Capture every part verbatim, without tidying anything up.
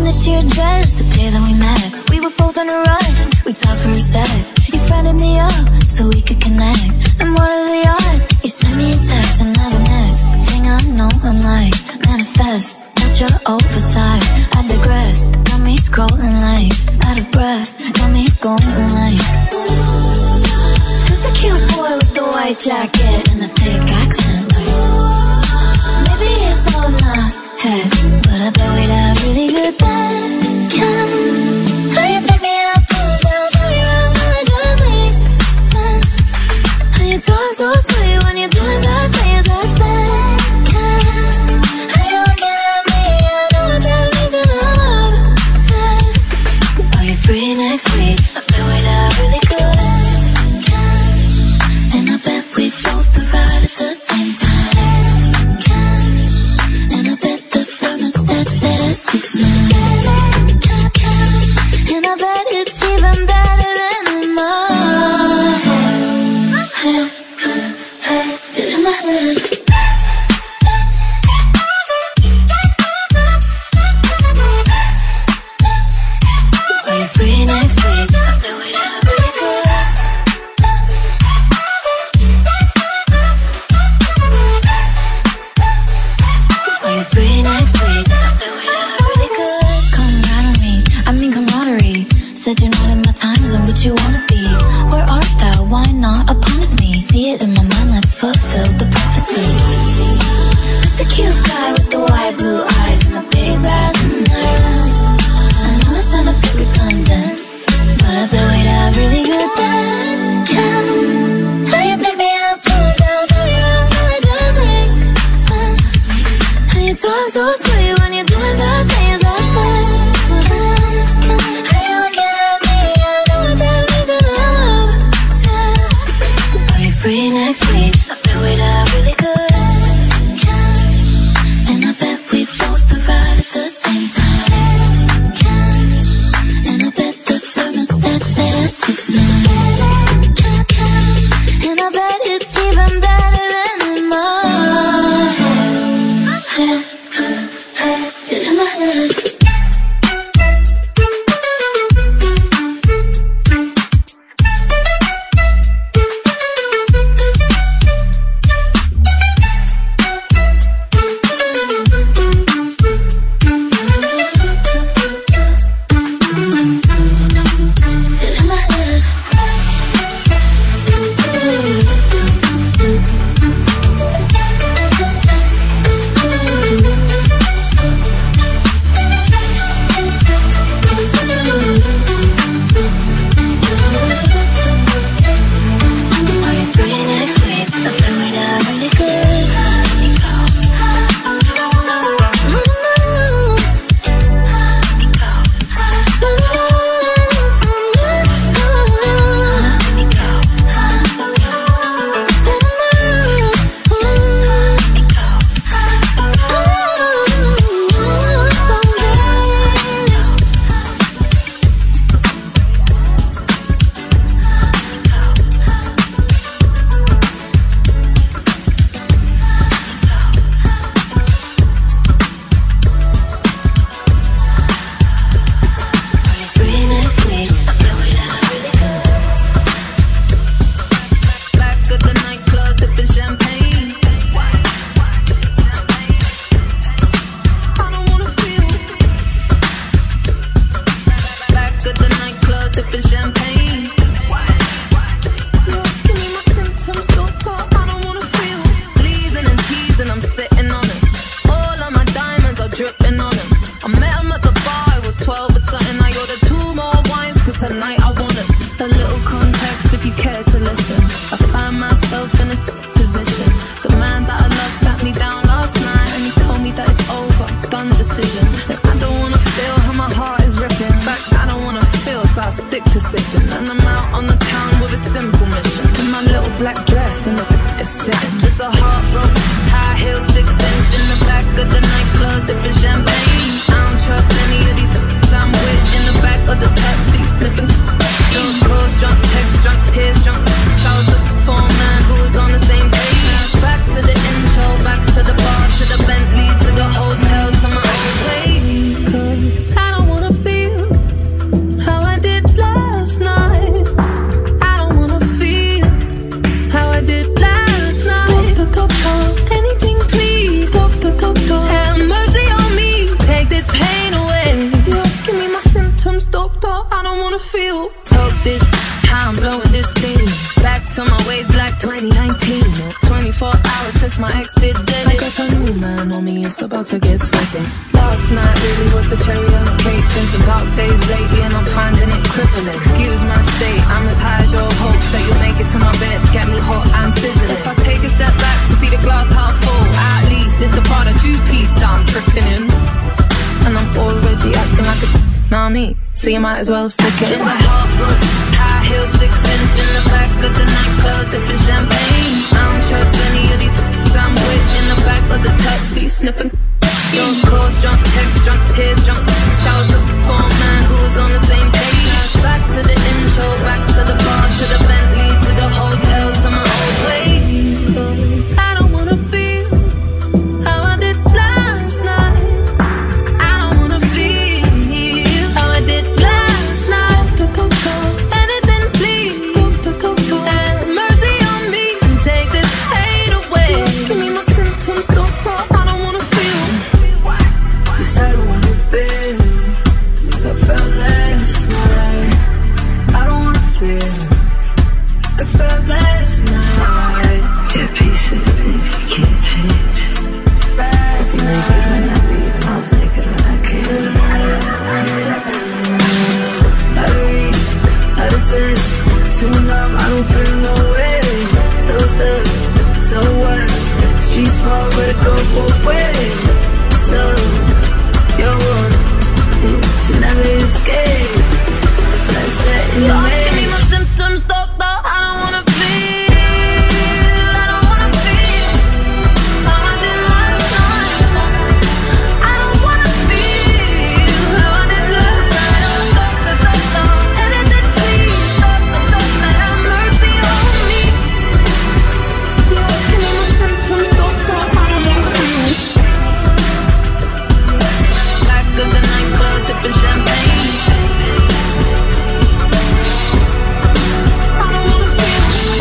this your dress, the day that we met. We were both in a rush, we talked for a sec. You friended me up, so we could connect. And what are the odds? You sent me a text, and now the next thing I know, I'm like, manifest. Not your oversized, I digress. Got me scrolling like, out of breath. Got me going like, who's the cute boy with the white jacket and the thick accent? Like, maybe it's all in my head, but I bet we'd have really good then. Can how you pick me up, pull down, tell me around, how it just makes sense. How you talk so sweet when you're doing bad things, that's that. Can how you looking at me, I know what that means in love says. Are you free next week? I bet we'd have really good. Can and I bet we both arrive at the same time. Can and I bet the thermostat set at six nine. And I bet it's even better than in my head. Get in my head. Are you free next week? I bet we'd have really good. Are you free next week? I bet we'd have really good. Come right on me, I mean camaraderie. Said you're not in my time zone, but you wanna be. Where art thou? Why not upon with me? See it in my mind, let's fulfill the prophecy. Who's the cute guy with the white blue eyes and the big bad mm, I know it sound a bit redundant, but I bet we'd have really good then. Can how you pick me up, pull down, tell me around, how it just makes sense. How you talk so sweet when you're doing bad things, that's that. Can how you looking at me, I know what that means in love says. Are you free next week? I bet we'd have really good. And I bet we both arrive at the same time. And I bet the thermostat set at six nine. And I bet it's even better than in my head. Get in my head. Just a heartbroken, high heel, six inch in the back of the nightclub, sipping champagne. I don't trust any of these I'm with in the back of the taxi, sniffing. Drunk calls, drunk texts, drunk tears, drunk. I was looking for a man who was on the same page. Back to the intro, back to the bar, to the Bentley, to the hotel, to my own way. 'Cause I don't guess my ex did dead. I got a new man on me, it's about to get sweaty. Last night really was the cherry on the cake. Been some dark days lately and I'm finding it crippling. Excuse my state, I'm as high as your hopes that you'll make it to my bed, get me hot and sizzling. If I take a step back to see the glass half full, at least it's the Prada two-piece that I'm tripping in. And I'm already acting like a nah me, so you might as well stick it. Just a heartbroken, high heel, six inch in the back of the nightclub, sipping champagne. I don't trust any of these I'm with in the back of the taxi, sniffing. Drunk calls, drunk texts, drunk tears, drunk I was looking for a man who was on the same page. Back to the intro, back to the bar, to the Bentley, to the hotel, to my old way. 'Cause I don't wanna feel how I did last night. I don't wanna feel how I did last night. Anything please, have mercy on me and take this pain away. Give me my symptoms, doctor, I don't wanna feel. Yes, I don't wanna feel like I felt last night. I don't wanna feel like I felt last night. Yeah, peace with the things you can't change. Last night, when I leave, I was naked when I came. Out of reach, out of touch, too numb, I don't feel no way. So stuck, so what? Street small, but it go both ways. So, you're one, to never escape. Sunset in the Lord, give me my symptoms, doctor, I don't wanna feel, I don't wanna feel how I did last night. I don't wanna feel how I did last night. Doctor, doctor, anything please, doctor, doctor, have mercy on me. Lord, give me my symptoms, doctor, I don't wanna feel. Back of the nightclub, sipping champagne. I don't wanna feel.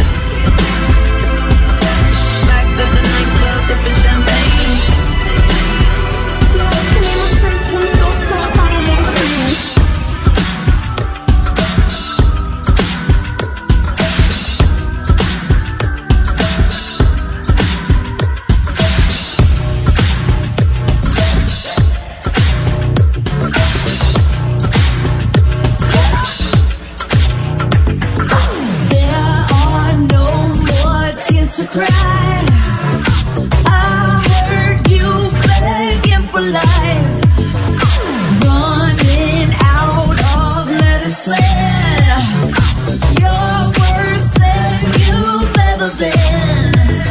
Back of the nightclub, sipping champagne. Lord, give me my symptoms, doctor, I don't wanna feel. There are no more tears to cry. I heard you begging for life, running out of medicine. You're worse than you've ever been.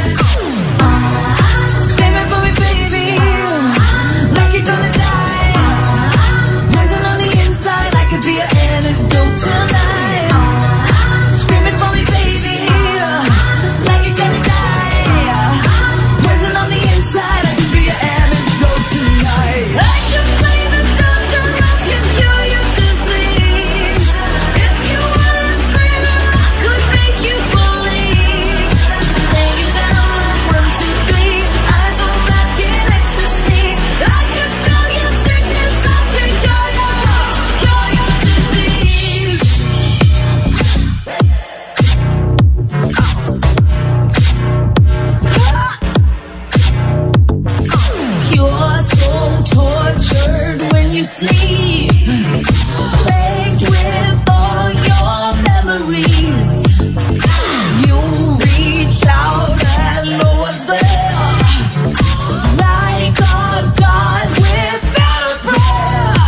Screaming for me, baby, like you're gonna die. Poison on the inside, I could be an antidote tonight. Screaming for me, baby, like you're gonna die. Poison on the inside, I could be an antidote tonight. I could play the doctor, I can cure your disease. If you were a sinner, I could make you believe. Lay you down like one, two, three, eyes roll back in ecstasy. I could smell your sickness, I could cure your, cure your disease. You're so tortured when you sleep, plagued with all your memories. You reach out and know what's there, like a god without a prayer.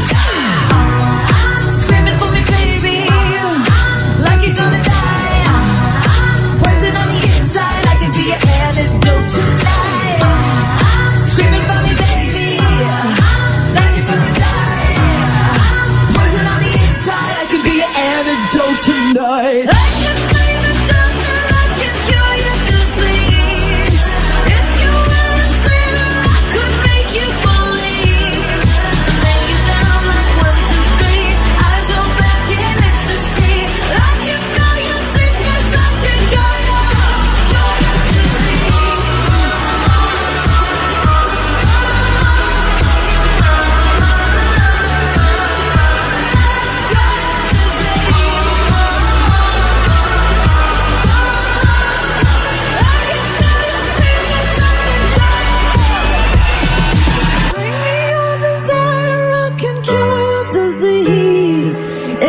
Screaming for me, baby, like you're gonna die. Poison on the inside, I could be your antidote tonight. Screaming for me, baby, like you're gonna die. Poison on the inside, I could be your antidote tonight. I can play the doctor, I can cure your disease. If you were a sinner, I could make you believe. Lay you down like one, two, three, eyes roll back in ecstasy. I can smell your sickness, I can cure your, cure your disease. Cure your disease.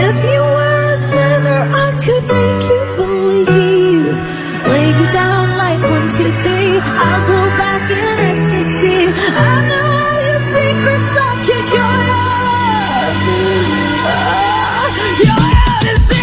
If you were a sinner, I could make you believe. Lay you down like one, two, three. Eyes roll back in ecstasy. I know all your secrets, I can cure you. Uh, your Odyssey.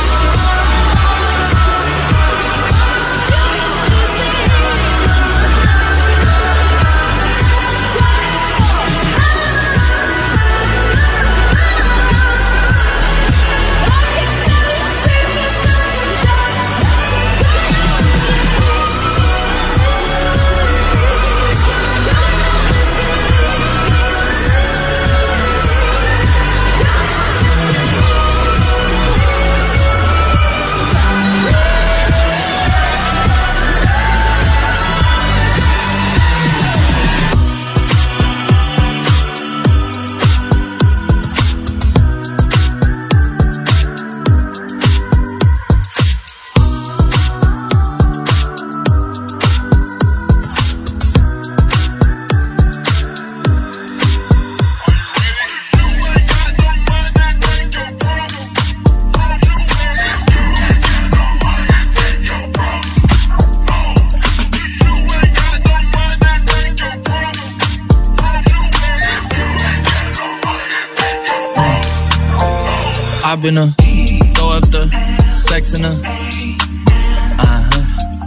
I've been a throw up the sex in a uh-huh.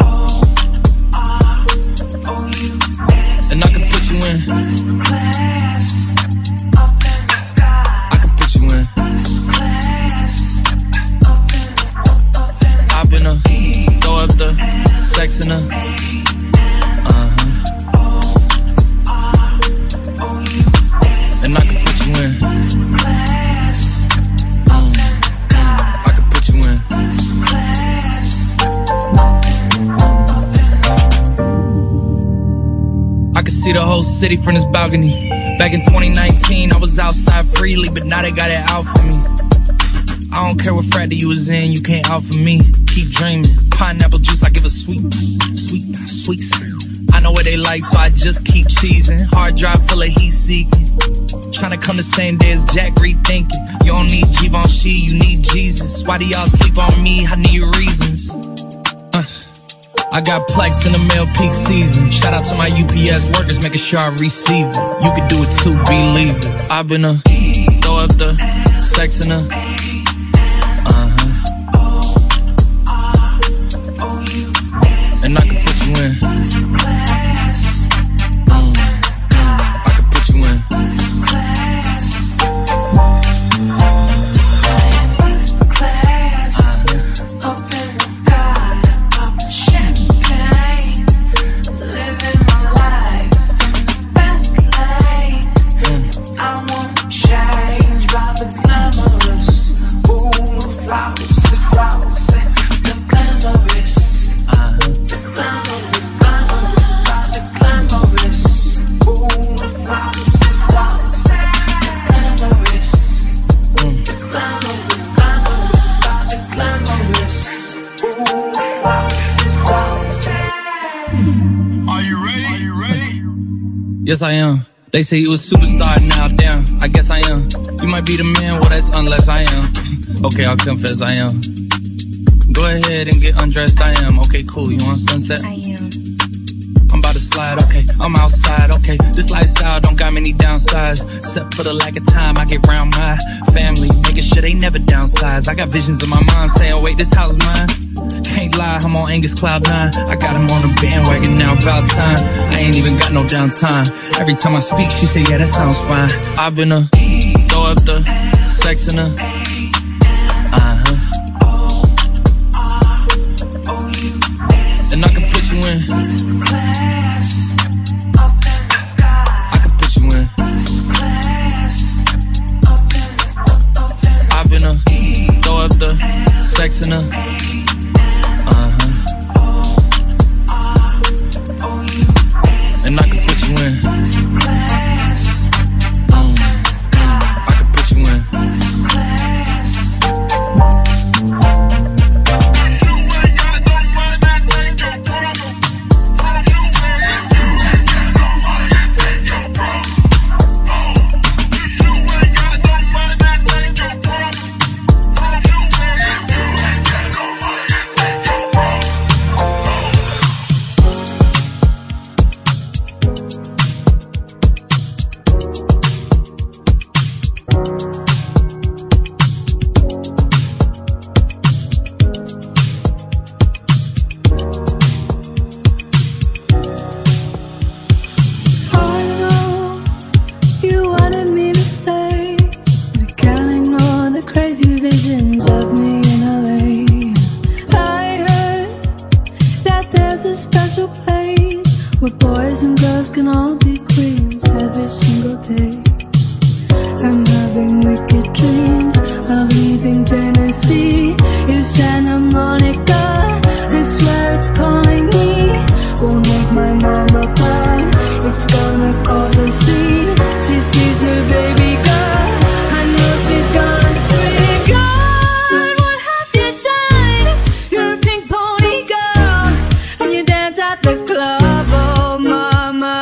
And I can put you in. I can put you in. I've been a throw up the sex in a uh-huh. And I can put you in. See the whole city from this balcony. Back in twenty nineteen, I was outside freely, but now they got it out for me. I don't care what fraternity you was in, you can't out for me. Keep dreaming, pineapple juice, I give a sweet, sweet, sweet. I know what they like, so I just keep cheesing. Hard drive full of heat seeking. Tryna come the same day as Jack, rethinking. You don't need Givenchy, you need Jesus. Why do y'all sleep on me? I need reasons. I got Plex in the mail peak season. Shout out to my U P S workers, making sure I receive it. You can do it too, believe it. I've been a throw up the sex in a uh-huh. And I can put you in. Mm, mm, I can put you in. Yes, I am. They say you a superstar now, damn, I guess I am. You might be the man, well that's unless I am. Okay, I'll confess I am. Go ahead and get undressed, I am. Okay, cool, you want sunset? I am. I'm about to slide, okay, I'm outside, okay. This lifestyle don't got many downsides, except for the lack of time I get round my family, making sure they never downsize. I got visions of my mom saying, wait, this house mine. Can't lie, I'm on Angus Cloud nine. I got him on the bandwagon now, about time. I ain't even got no downtime. Every time I speak, she say, yeah, that sounds fine. I've been a throw up the sex in a uh-huh. And I can put you in. I can put you in. I've been a throw up the sex in a uh-huh. And I can put you in. Mm, mm, I can put you in. wicked dreams of leaving Tennessee is Santa Monica. I swear it's calling me. Won't make my mama proud. It's gonna cause a scene. She sees her baby girl. I know she's gonna scream. God, what have you done? You're a pink pony girl, and you dance at the club. Oh, mama,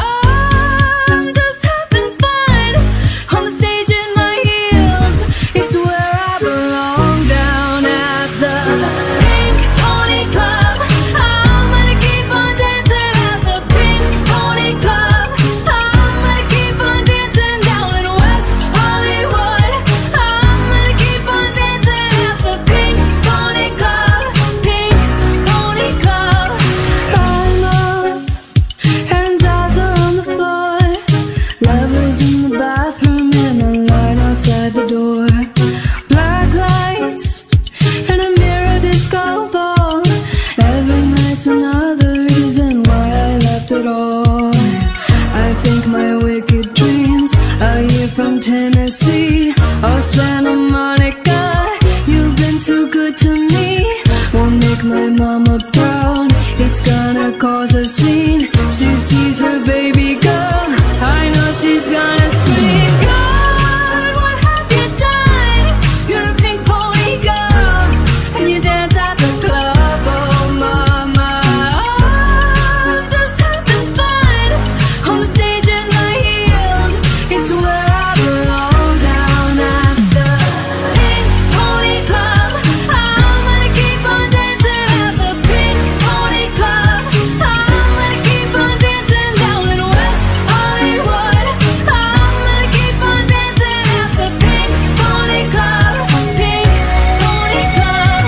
I'm just having fun on the stage in my heels. It's where I belong, down at the Pink Pony Club. I'm gonna keep on dancing at the Pink Pony Club. I'm gonna keep on dancing down in West Hollywood. I'm gonna keep on dancing at the Pink Pony Club. Pink Pony Club. I'm up and dolls are on the floor. Lovers in the bathroom and a line outside the door. Black lights and a mirror disco ball. Every night's another reason why I left it all. I think my wicked dreams are here from Tennessee or Santa Monica. You've been too good to me. Won't make my mama proud. It's gonna cause a scene. She sees her baby girl. I know she's gonna scream. God, what have you done? You're a pink pony girl, and you dance at the club. Oh, mama, I'm just having fun on the stage in my heels. It's where I belong, down at the Pink Pony Club. I'm gonna keep on dancing at the Pink Pony Club. I'm gonna keep on dancing down in West Hollywood. I'm gonna keep on dancing at the Pink Pony Club. Pink Pony Club.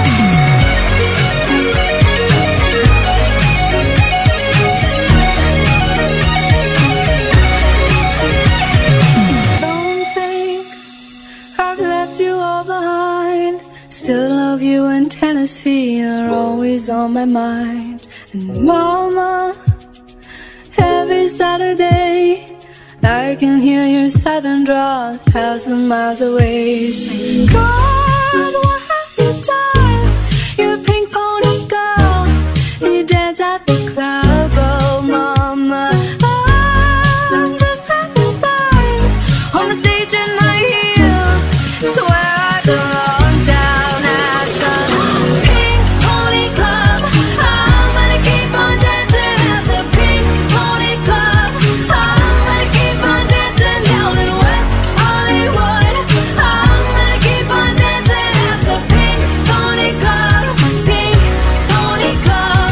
Don't think I've left you all behind. Still love you in Tennessee. You're always on my mind. And mama, every Saturday I can hear your southern drawl a thousand miles away. Saying, God, what have you done? You're a pink pony girl, and you dance at the club. Oh, mama, I'm just having fun on the stage in my heels. It's where I belong, down at the Pink Pony Club. I'm gonna keep on dancing at the Pink Pony Club. I'm gonna keep on dancing down in West Hollywood. I'm gonna keep on dancing at the Pink Pony Club. Pink Pony Club.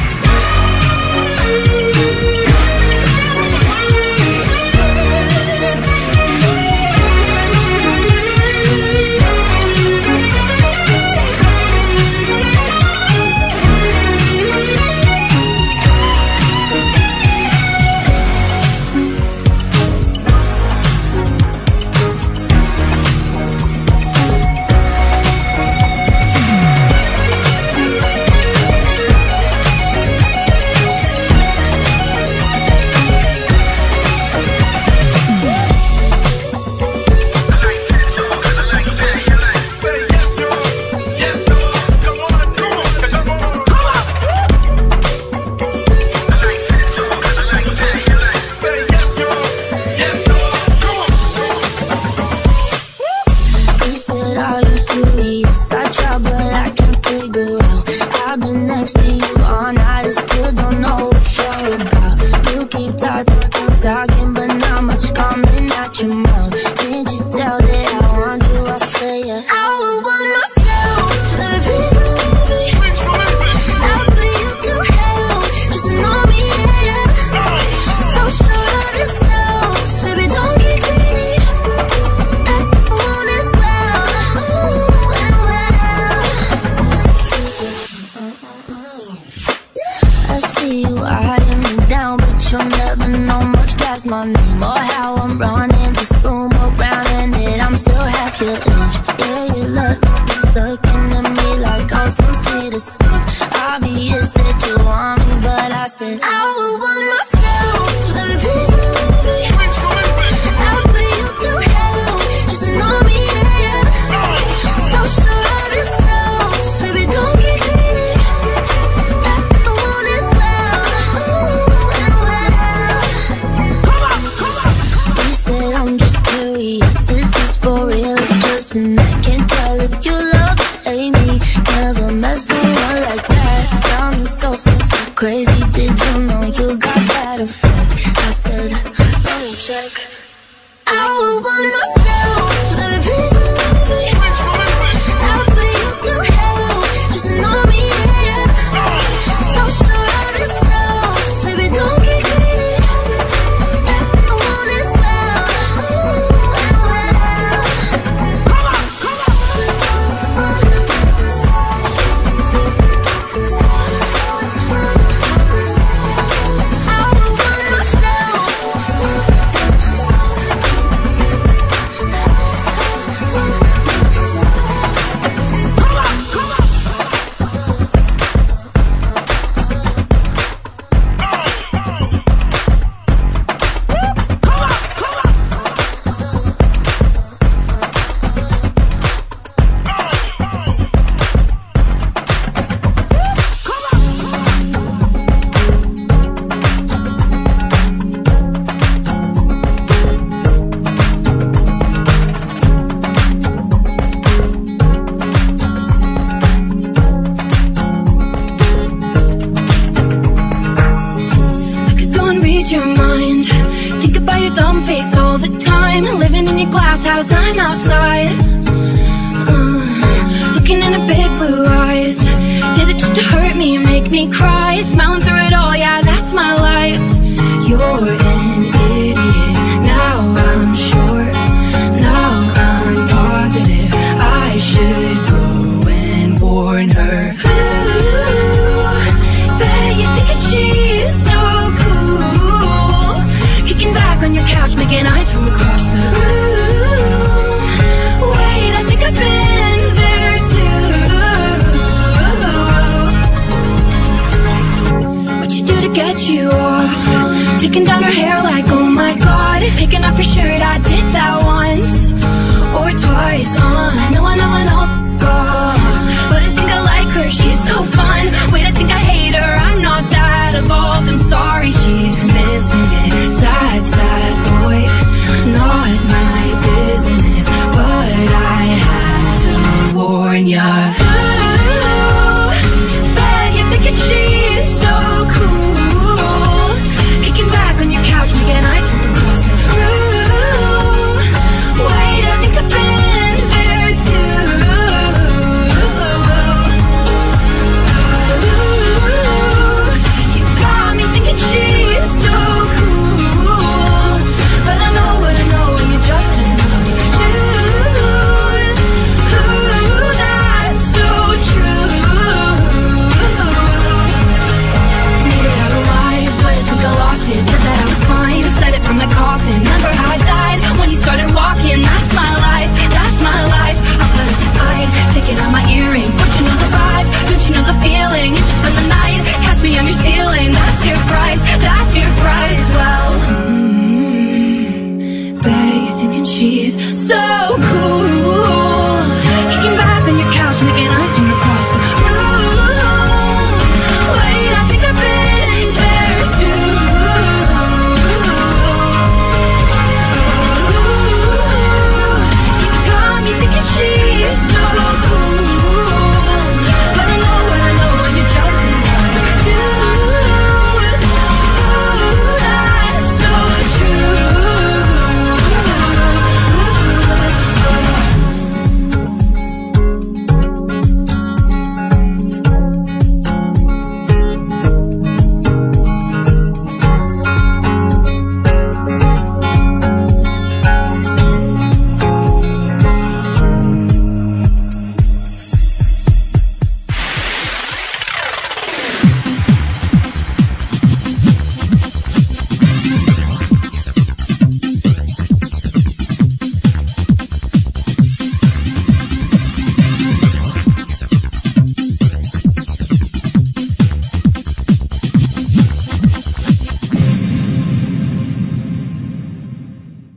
He said, are you serious? I try, but I can't figure out. I've been next to you all night and still don't know what you're about. You keep talking, keep talking, but not much coming out your mouth. Can't you tell that I want you? I say it. I would want myself, baby, please don't leave me. I'll put you through hell, just to know me, yeah. So sure of yourself, baby, don't get greedy. I want it well, ooh, well, well. tonight. Can't tell if you love or hate me. Never met someone like that. Got me so, so, so crazy. Did you know you got that effect? I said, let me check. I would want myself. Baby, please don't leave me. I'll put you through hell. Just know me, yeah. So sure of yourself. Baby, don't get greedy. I want it well. House, I'm outside, uh, looking in her big blue eyes. Did it just to hurt me, make me cry? Smiling through it all, yeah, that's my life. You're an idiot, now I'm sure. Now I'm positive I should go and warn her. Ooh, bet you think that she's so cool, kicking back on your couch, making eyes from across the room. I've been there too. What you do to get you off? Taking down her hair like, oh my god. Taking off her shirt, I did that once or twice. Uh, I know, I know, I know. God. But I think I like her, she's so fun. Wait, I think I hate her, I'm not that evolved. I'm sorry, she's missing it. Sad, sad boy, not my business. But I had to warn ya. Ooh, bet you think that she's so cool, kicking back on your couch, making eyes from across the room. Wait, I think I've been there too. Ooh, you got me thinking she's so cool, but I know what I know when you're just another dude. Ooh, that's so true. Made it out alive, but I think I lost it. Said that I was fine, said it from the coffin. Remember how I died when you started walking? That's my life, that's my life. I put up a fight, taking out my earrings. Don't you know the vibe? Don't you know the feeling? You just spend the night, catch me on your ceiling. That's your price, that's your price. Well, mm, bet you're thinking she's so cool, kicking back on your couch, making eyes from the